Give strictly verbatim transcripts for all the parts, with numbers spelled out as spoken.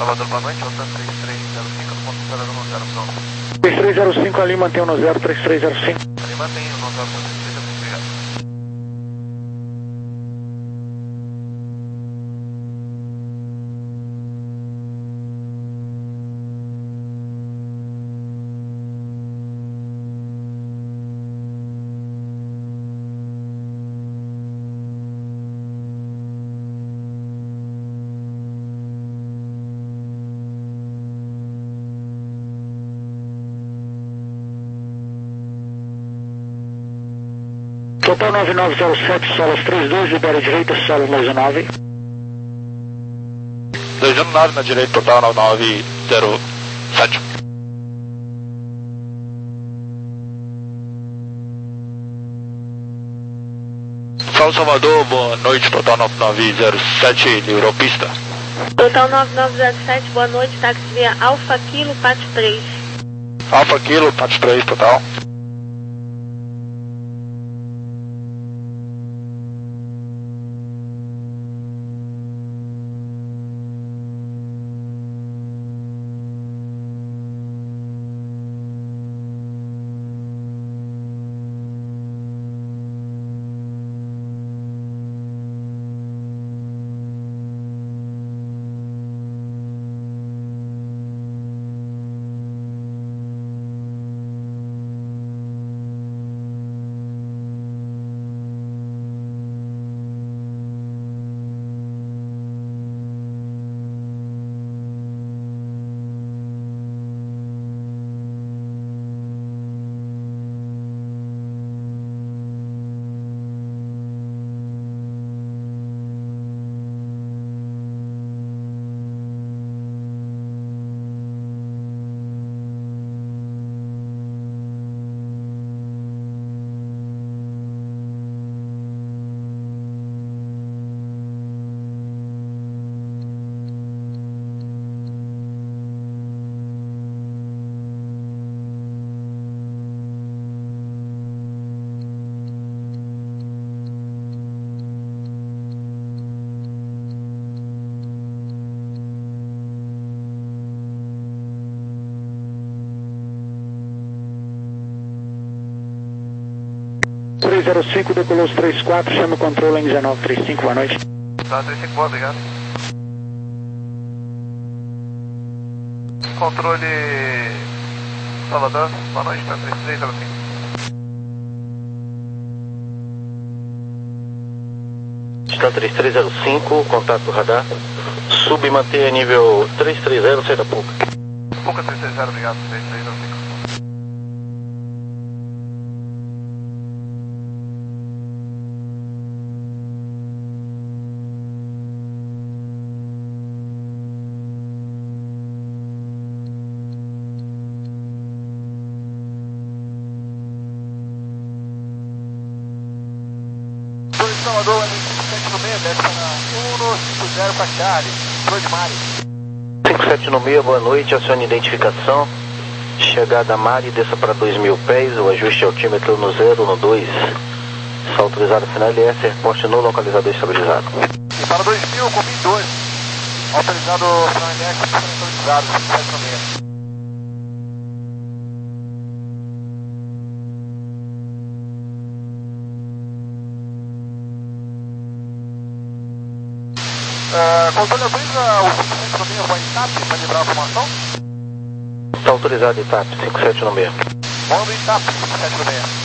Salvador, boa noite, voltando três três zero cinco, no ponto esperando no zero, pronto. três três zero cinco ali, mantenha no zero, três três zero cinco. Ali mantém o no zero, três três zero cinco, obrigado. Total nove nove zero sete, solas trinta e dois, libera direita, solas dois um nove. dois um nove na direita, total nove nove zero sete. Salve Salvador, boa noite, total nove nove zero sete, livrou pista. Total nove nove zero sete, boa noite, táxi via Alfa Kilo, Pátio três. Alfa Kilo, Pátio três, total. três zero cinco, decolou os três quatro, chama o controle em dezenove trinta e cinco, boa noite. Tá, três cinco, boa, obrigado. Controle Salvador, boa noite, tá, três três zero cinco. Está três três zero cinco, contato radar. Sub e mantenha nível três três zero, sai da Puca. Puca três três zero, obrigado, três três zero cinco. Salvador, cinco sete no meio, desce na um cinco zero para Charlie, Flor de Mari. cinco sete no meio, boa noite, acione identificação. Chegada a Mari, desça para dois mil pés, o ajuste altímetro no zero, no dois. Só autorizado final L S, reporte no localizador estabilizado. E para dois mil, com mil e dois. Autorizado final L S, autorizado, cinco sete no meio. Uh, controle autoriza o cinco sete no meio com a I T A P para liberar a formação? Está autorizado I T A P, cinco sete no meio. Manda I T A P, cinco sete no meio.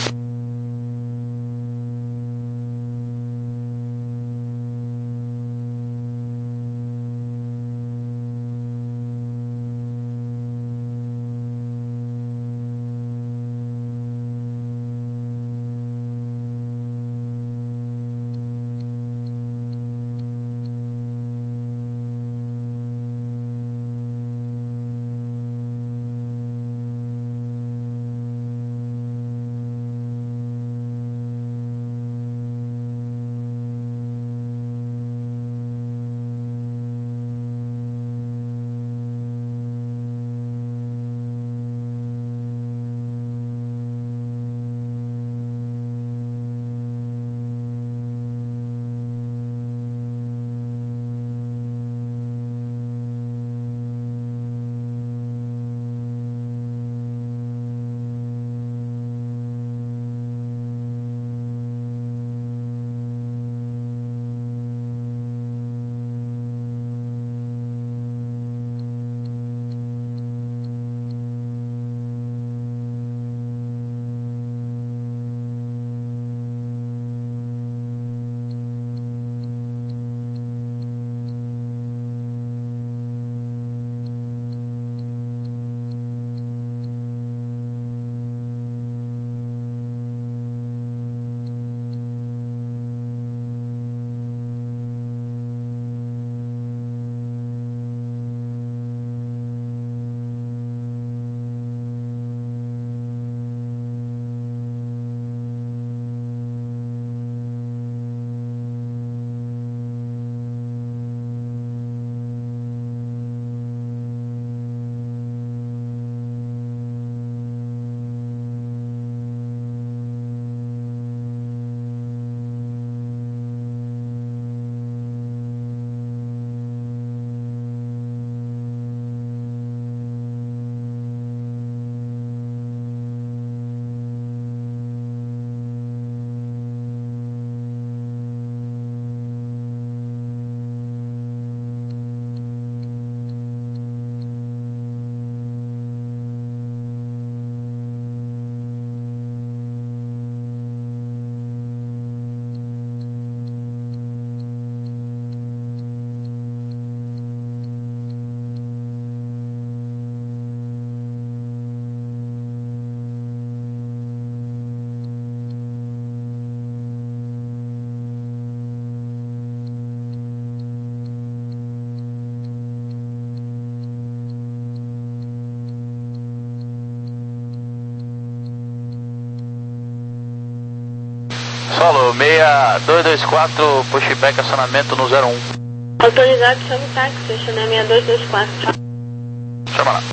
meia dois dois quatro, pushback, acionamento no zero um. Autorizado, chama o táxi, estacionar seis dois dois quatro. Chama lá.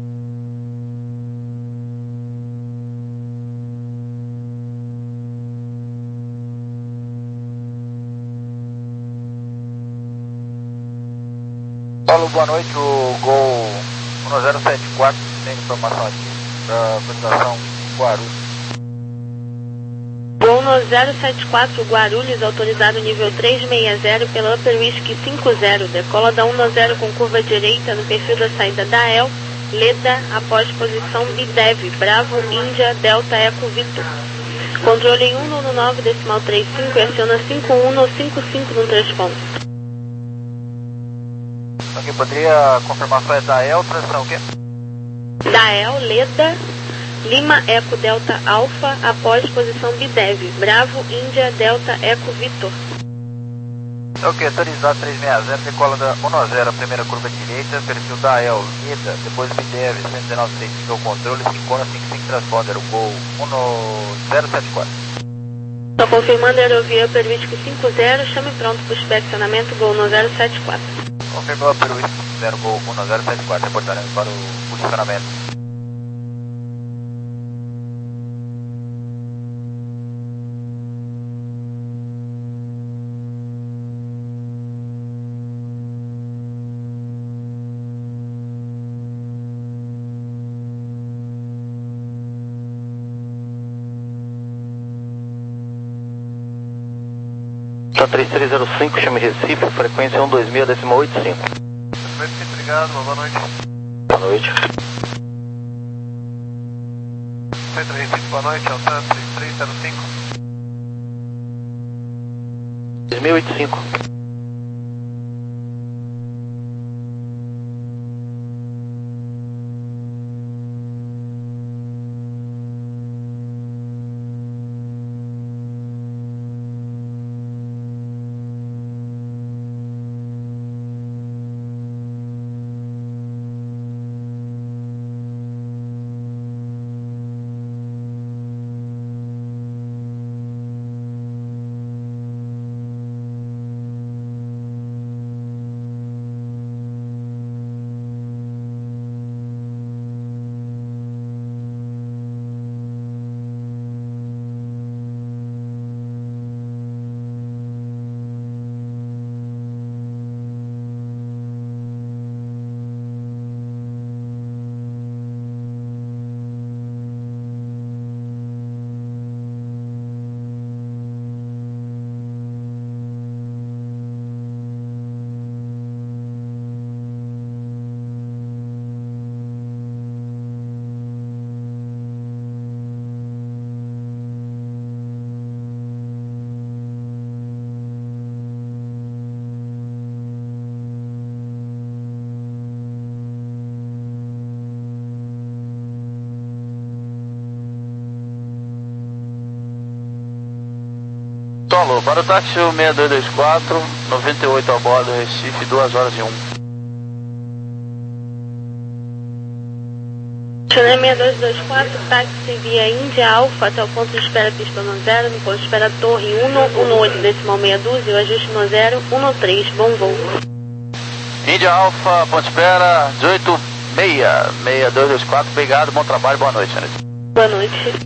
Paulo, boa noite, o Gol um zero sete quatro tem informação aqui da Fundação Guarulhos. Gol um zero sete quatro Guarulhos, autorizado nível trezentos e sessenta pela Upper Whisky cinquenta, decola da um zero com curva direita no perfil da saída da E L, Leda, após posição B D E V, Bravo, Índia, Delta, Eco, Victor. Controle em um um nove, decimal trinta e cinco e aciona cinco um ou cinco cinco no transponder. Aqui, poderia confirmar só é da E L, transição o quê? Da E L, Leda, Lima, Eco, Delta, Alfa, após posição B D E V, Bravo, Índia, Delta, Eco, Victor. Ok, autorizado trezentos e sessenta, decola da um zero, primeira curva direita, perfil da E L, Leda, depois B D E V, cento e dezenove trinta e cinco, controle, cinco um cinco cinco transponder, o Gol um zero sete quatro. Só confirmando a aerovia Upper Whisky cinquenta, chame pronto para o inspecionamento Gol um zero sete quatro. Confirmou a Peru zero Gol um zero sete quatro, reportaremos para o posicionamento. três três zero cinco, chame Recife, frequência um dois seis, decimal oito cinco. Muito obrigado, boa noite. Boa noite. Centro Recife, boa noite, Altan três três zero cinco. dois mil e oitenta e cinco. Alô, para o táxi seis dois dois quatro, noventa e oito a bordo, Recife, duas horas e um. Channel seis dois dois quatro, táxi via Índia Alfa até o ponto de espera pista um zero, no ponto de espera Torre um um oito, decimal meia dúzia, o ajuste um zero um três, bom voo. Índia Alfa, ponto de espera, dezoito seis, seis dois dois quatro, obrigado, bom trabalho, boa noite, senhores. Boa noite.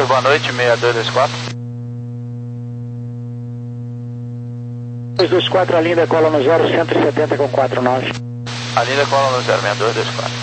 Lucas, boa noite, seis dois dois quatro. dois dois quatro, a linda cola no zero, cento e setenta com quatro nove. A linda cola no zero seis dois dois quatro.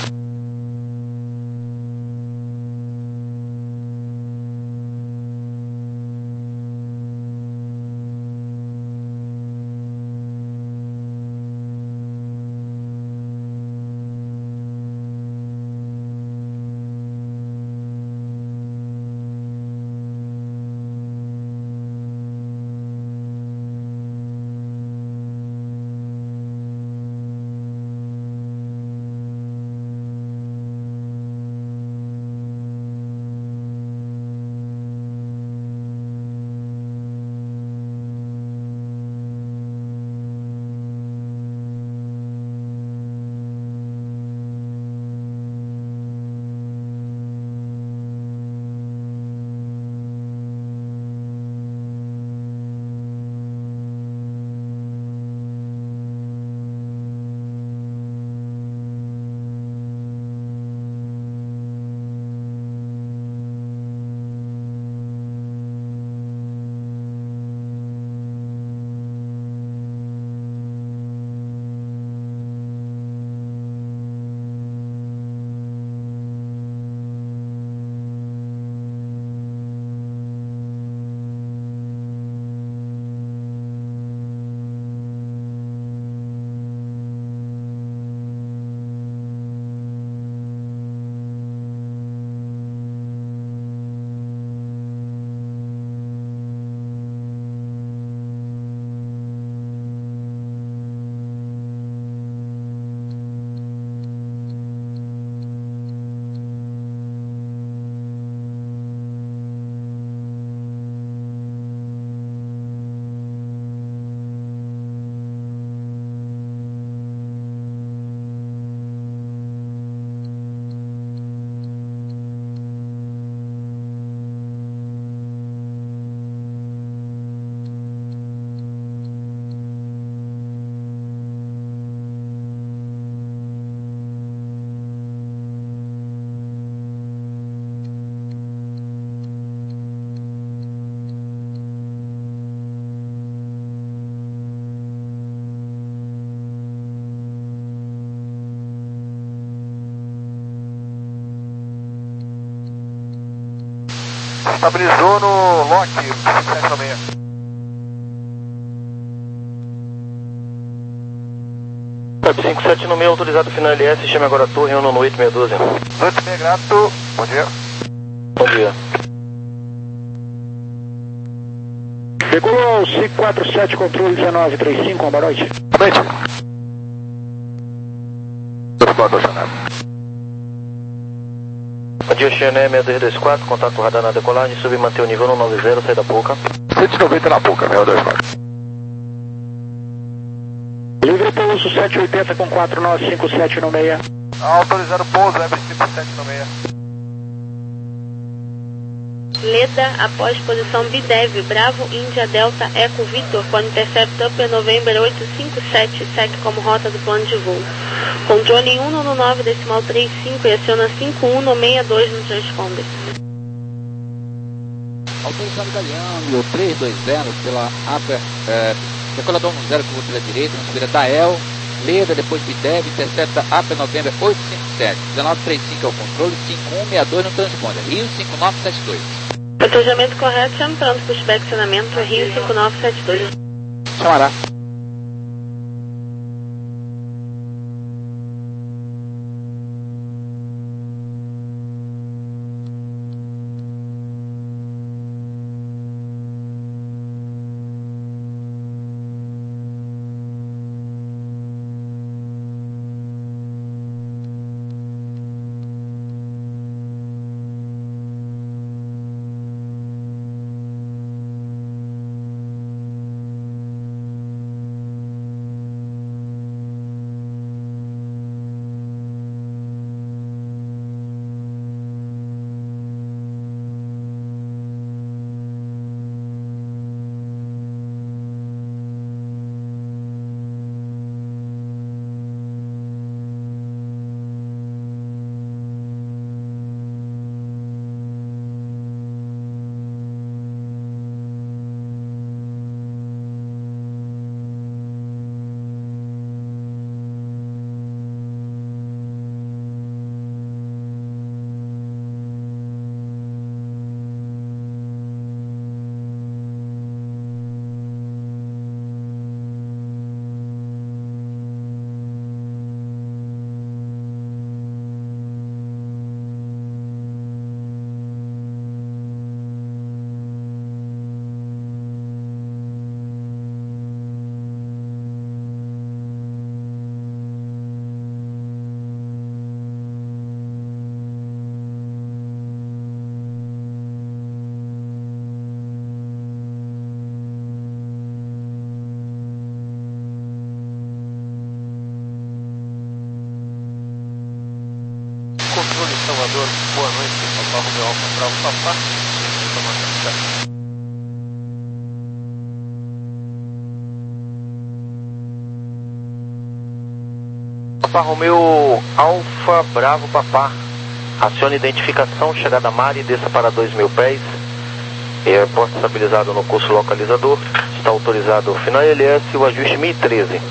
Estabilizou no lock cinco sete nove seis. cinco sete nove seis, autorizado final L S, chame agora a torre, um no oito seis um dois. oito seis, grato, bom dia. Bom dia. Decolou cinco quatro sete, controle dezenove trinta e cinco, boa noite. Boa noite. dois quatro acionado. Bom dia, Xené seis dois dois quatro, contato radar na decolagem, subir e manter o nível no nove zero, sai da boca. cento e noventa na boca, seis dois quatro. Livre pouso sete oitenta com quatro nove cinco sete no meia. Autorizado pouso, M cinco sete nove seis. Leda, após posição B D E V, Bravo, Índia, Delta, Eco, Vitor, quando intercepta Upper November oito cinco sete, segue como rota do plano de voo. Controle um no nove decimal trinta e cinco e aciona cinco um no sessenta e dois no transponder. Autorizado Galeão, três dois zero pela Upper, é, decolador um zero com roteira direita, na da El, Leda, depois B D E V, intercepta Upper November oito cinco sete, dezenove trinta e cinco é o controle, cinco um seis dois no transponder, Rio cinco nove sete dois. Protegimento correto, chame pronto para o inspecionamento, Rio cinco nove sete dois. Chamará. Romeo Alfa Bravo Papá. Alfa Romeo Alfa Bravo Papá. Acione identificação, chegada a Mari, desça para dois mil pés. Aeroporto estabilizado no curso localizador. Está autorizado o final L S e o ajuste mil e treze.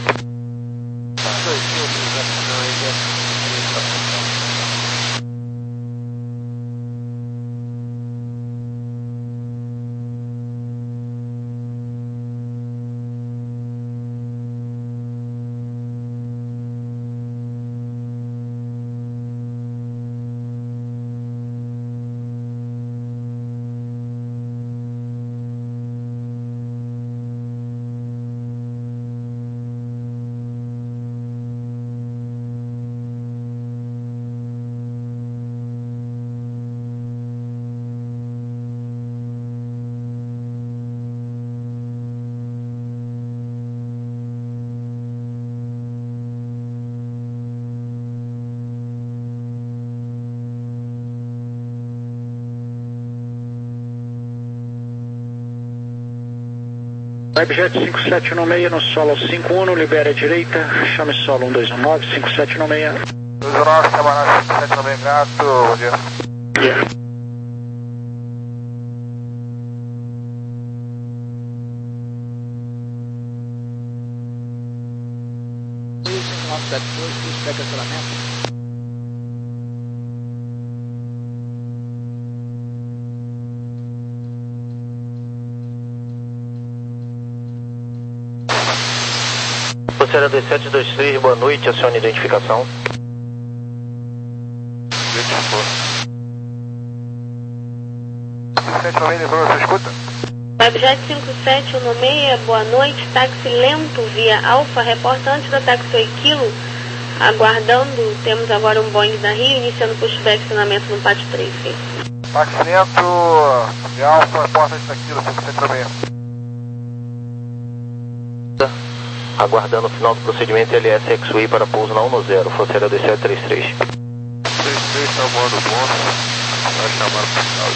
Webjet cinco sete um seis no solo cinco um, libere a direita, chame solo um dois um nove, cinco sete um seis. dois um nove, camarada cinco sete um seis, gato, bom dia. Yeah. nove sete dois, pushback cancelamento. Será dois sete dois três, boa noite, acione identificação. cinco sete um seis, lembrou, você escuta? Webjet cinco sete um seis, boa noite, táxi lento via Alfa, reporta antes da táxi Kilo, aguardando, temos agora um Boeing da Rio, iniciando pushback acionamento no pátio três. Táxi lento de Alfa, reporta antes da Kilo, cinco sete um seis. Aguardando o final do procedimento L S X-Way para pouso na um zero, Forceira dois sete três três. três três, está voando bom. Vai chamar para o final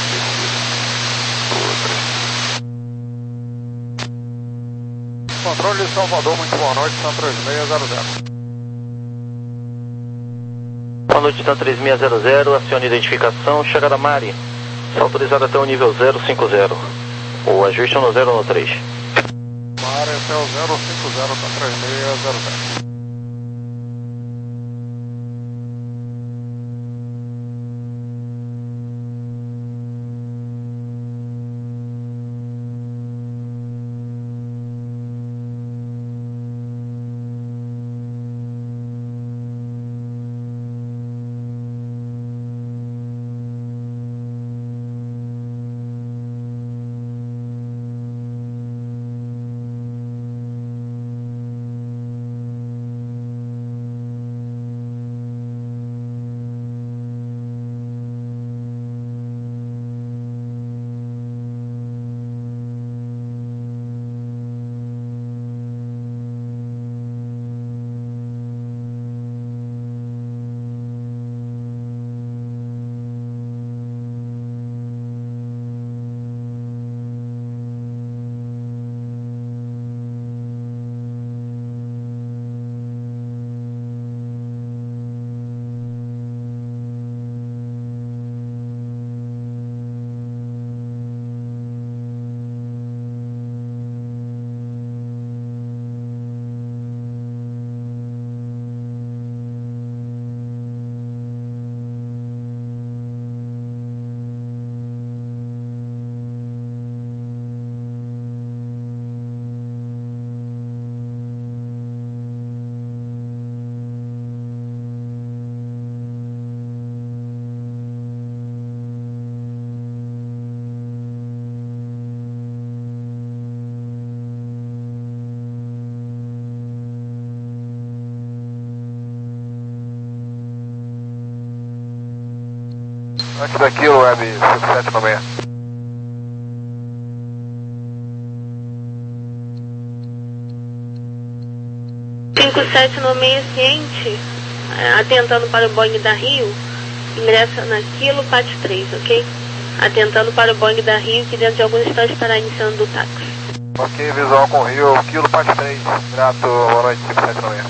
de Controle de Salvador, muito boa noite, São três seis zero zero. Boa noite, São três seis zero zero, acione identificação, chegada a Mari. Está autorizado até o nível zero cinco zero. O ajuste no zero no três. Mari até o zero cinco zero, São três seis zero zero. Antes da Kilo, Web cinco sete um seis. cinco sete um seis ciente, atentando para o Boeing da Rio, ingressa na Quilo Pátio três, ok? Atentando para o Boeing da Rio, que dentro de alguns instantes estará iniciando do táxi. Ok, visual com Rio, Quilo Pátio três, grato, boa noite, cinco sete nove.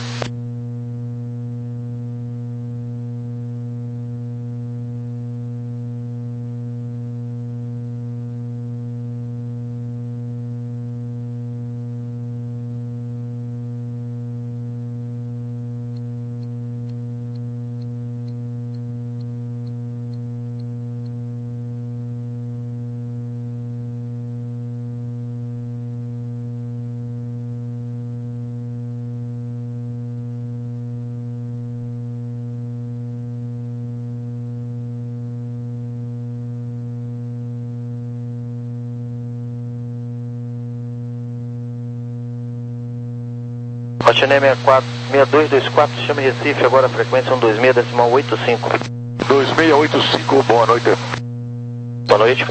Rotinei sessenta e quatro, sessenta e dois vinte e quatro, chame Recife, agora a frequência um dois seis decimal oito cinco. dois seis oito cinco, boa noite. Boa noite.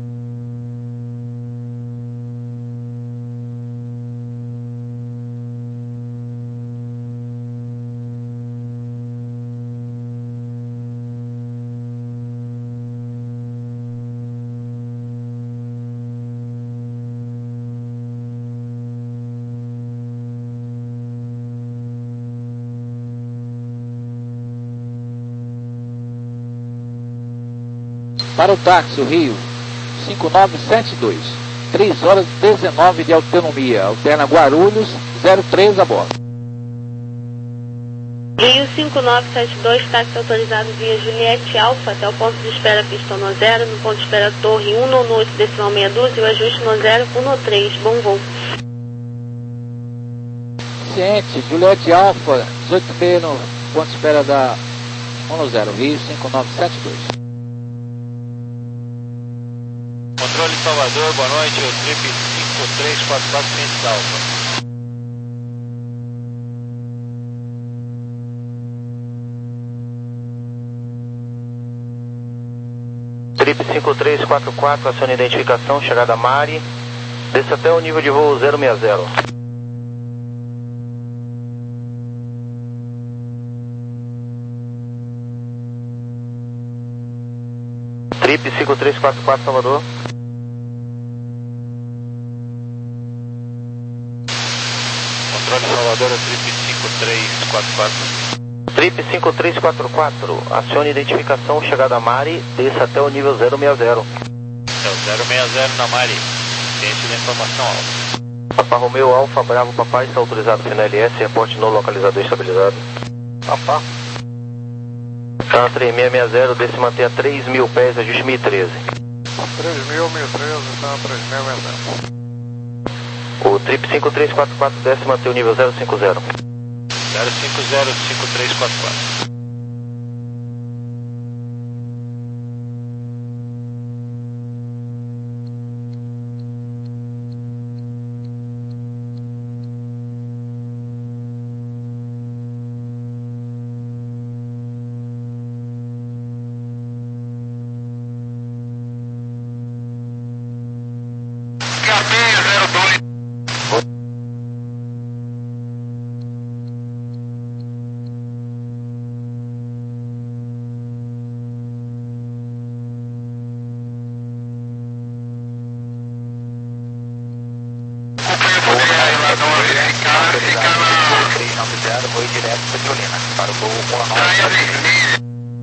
Para o táxi, o Rio, cinco nove sete dois, três horas e dezenove de autonomia, alterna Guarulhos, zero três a bordo. Rio cinco nove sete dois, táxi autorizado via Juliette Alfa até o ponto de espera pista no zero, no ponto de espera Torre um no oito decimal meia dúzia e o ajuste no zero um no três, bom voo. Ciente, Juliette Alfa, dezoito e meia no ponto de espera da um no zero, Rio cinco nove sete dois. Controle Salvador, boa noite, o Trip cinco três quatro quatro Cientes Alfa. Trip cinco três quatro quatro, acione identificação, chegada a Mari, desça até o nível de voo zero seis zero. Trip cinco três quatro quatro, Salvador. Controle Salvador, o Trip cinco três quatro quatro. Trip cinco três quatro quatro, acione identificação, chegada a Mari, desça até o nível zero seis zero. É o zero seis zero na Mari, ciente da informação alfa. Papa Romeu Alfa Bravo Papai, está autorizado para L S, reporte no localizador estabilizado. Papá. K três seis seis zero, desce manter a três mil pés, ajuste mil e treze. três mil, mil e treze, está três mil, mil e treze. O Trip cinco três quatro quatro desce manter o nível zero cinco zero. zero cinco zero cinco três quatro quatro. Foi direto Petrolina, para o voo um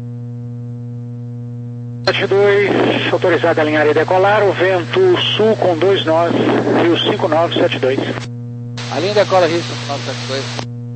sete dois, autorizado a alinhar e decolar, o vento sul com dois nós, Rio cinco nove sete dois. A linha decola Rio cinco nove sete dois.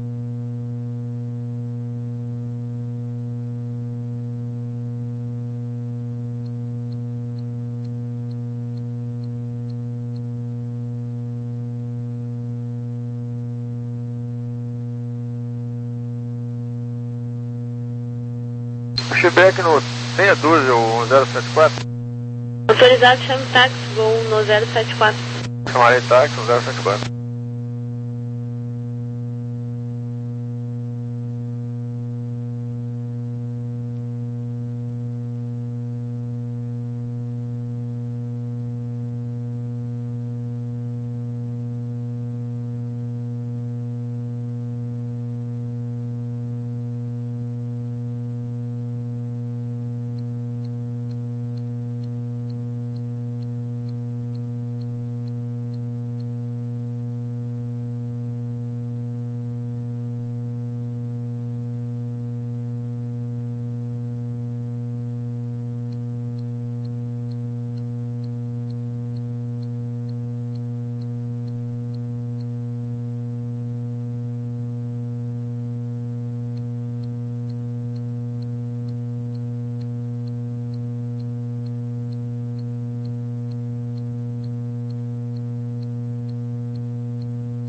Pushback no meia dúzia, o zero sete quatro. Autorizado, chame táxi, voo no zero sete quatro. Chamarei táxi, o zero sete quatro.